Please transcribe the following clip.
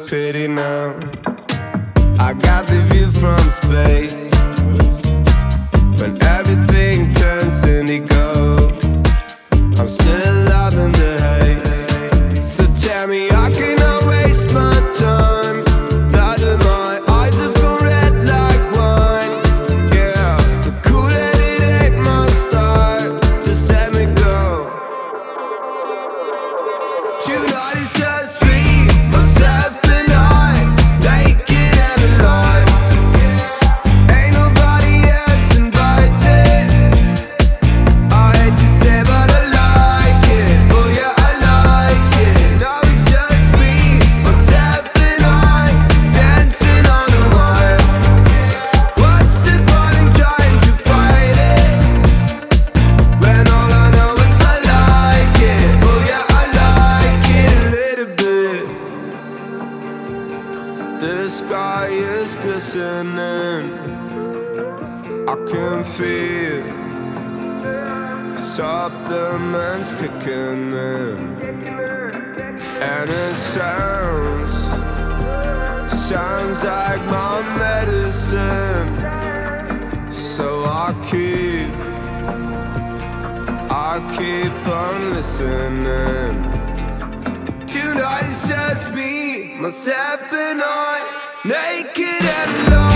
pity now. I got the view from space. When everything turns indigo, I'm still loving the haze. So tell me I cannot waste my time. Now that my eyes have gone red like wine. Yeah, the cool-headed ain't my style. Just let me go. Tonight is just me, myself and I, naked and alive. Ain't nobody else invited. I hate to say but I like it. Oh yeah, I like it. Now it's just me, myself and I, dancing on a wire. What's the point in trying to fight it, when all I know is I like it. Oh yeah, I like it a little bit. The sky is glistening, I can feel supplements kicking in, and it sounds like my medicine. So I keep on listening. Tonight it's just me, myself and I, naked and alone.